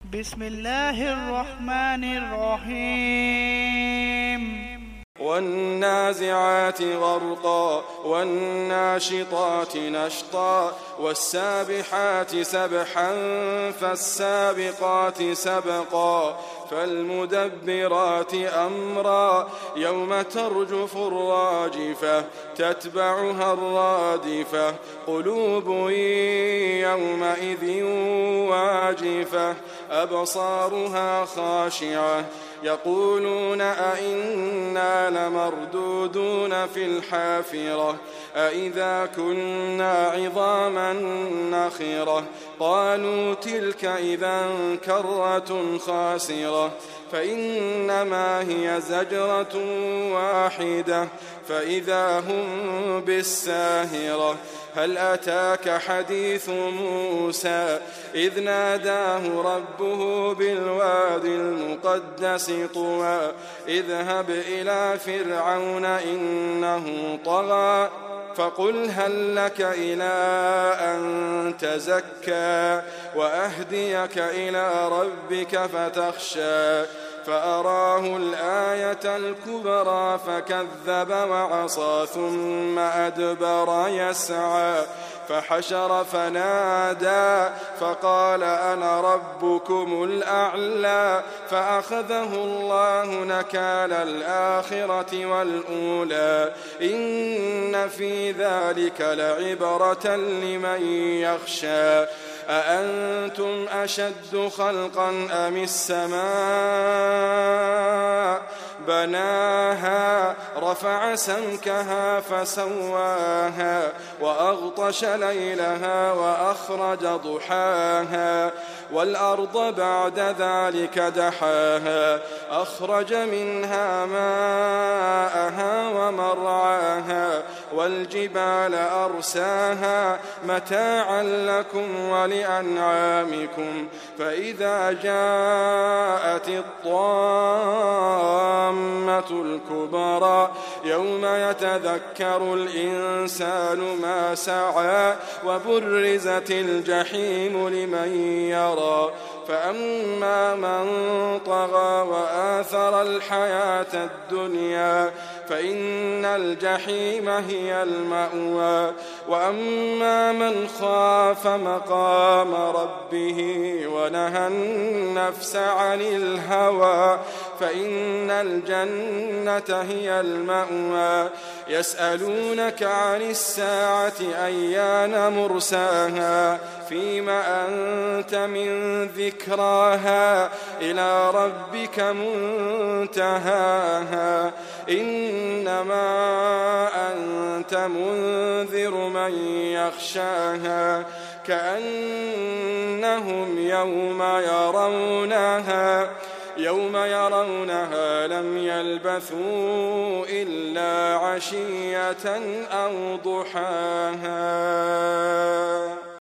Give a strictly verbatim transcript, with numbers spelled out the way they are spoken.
بسم الله الرحمن الرحيم والنازعات غرقا والناشطات نشطا والسابحات سبحا فالسابقات سبقا فالمدبرات أمرا يوم ترجف الراجفة تتبعها الرادفة قلوب يومئذ واجفة أبصارها خاشعة يقولون أئنا لمردودون في الحافرة أئذا كنا عظاما نخرة قالوا تلك إذا كرة خاسرة فإنما هي زجرة واحدة فإذا هم بالساهرة هل أتاك حديث موسى إذ ناداه ربه بالوادي المقدس طوى اذهب إلى فرعون إنه طغى فقل هل لك إلى أن تزكى وأهديك إلى ربك فتخشى فأراه الآية الكبرى فكذب وعصى ثم أدبر يسعى فحشر فنادى فقال أنا ربكم الأعلى فأخذه الله نكال الآخرة والأولى إن في ذلك لعبرة لمن يخشى أأنتم أشد خلقا أم السماء بناها رفع سمكها فسواها وأغطش ليلها وأخرج ضحاها والأرض بعد ذلك دحاها أخرج منها ماءها ومرعاها والجبال أرساها متاعا لكم ولأنعامكم فإذا جاءت الطامة الكبرى يوم يتذكر الإنسان ما سعى وبرزت الجحيم لمن يرى فأما من طغى وآثر الحياة الدنيا فإن الجحيم هي المأوى وأما من خاف مقام ربه ونهى النفس عن الهوى فإن الجنة هي المأوى يسألونك عن الساعة أيان مرساها فيما أنت من ذكراها إلى ربك منتهاها إنما أنت منذر من يخشاها كأنهم يوم يرونها يوم يرونها لم يلبثوا إلا عشية أو ضحاها.